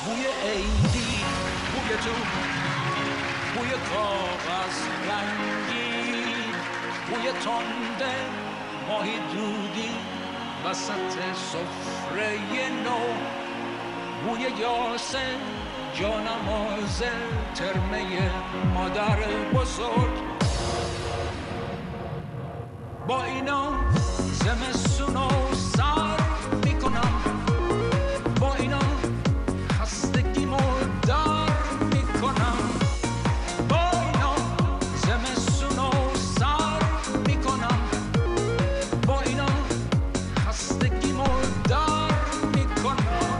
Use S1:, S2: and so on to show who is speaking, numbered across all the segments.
S1: بوی عیدی، بوی تو، بوی کاغذ رنگی، بوی تنده ماهی دودی وسط سفره نو، بوی یاسه جانماز ترمه مادر بزرگ. با اینا زمستونو سر میکنم، با اینا خستگیمو در میکنم، با اینا زمستونو سر میکنم، با اینا خستگیمو در میکنم.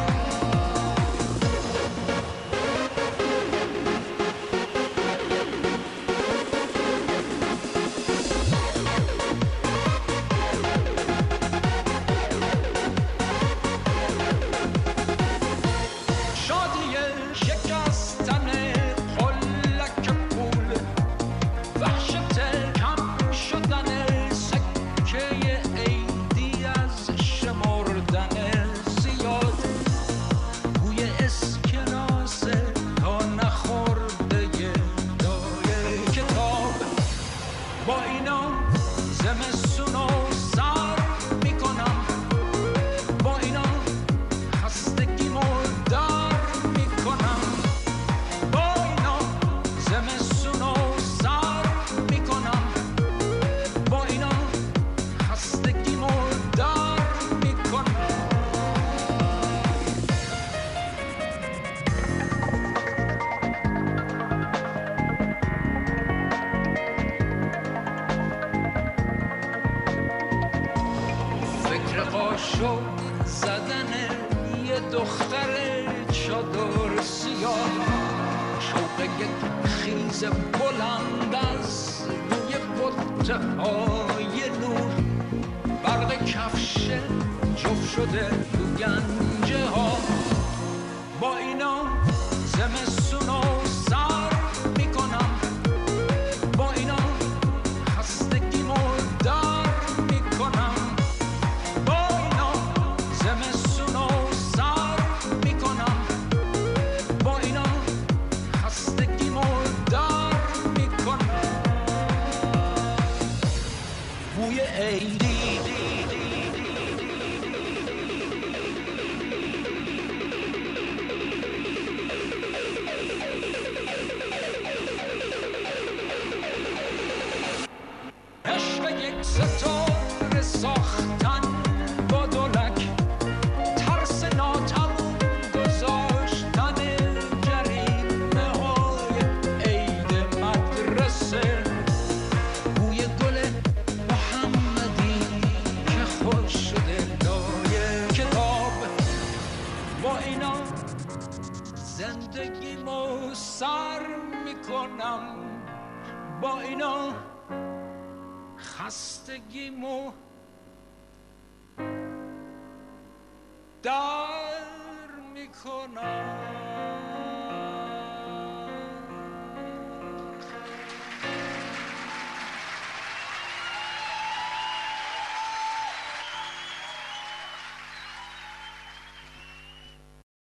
S1: قاشق زدن یه دختر چادر سیاه، شوق یک خیز بلند از روی بطه های نور، برق کفش جفت شده تو گنجه ها. با اینا زمستونو سر میکنم، با اینا خستگیمو در میکنم، با اینا زمستونو سر میکنم، با اینا خستگیمو در میکنم. بوی عیدی، عشق یک ستاره ساختن با دولک، ترس ناتموم گذاشتن جریمه های عید مدرسه، بوی گل محمدی که خوش شده لای کتاب. با اینا زندگیمو سر میکنم، با اینا خستگیمو در میکنم.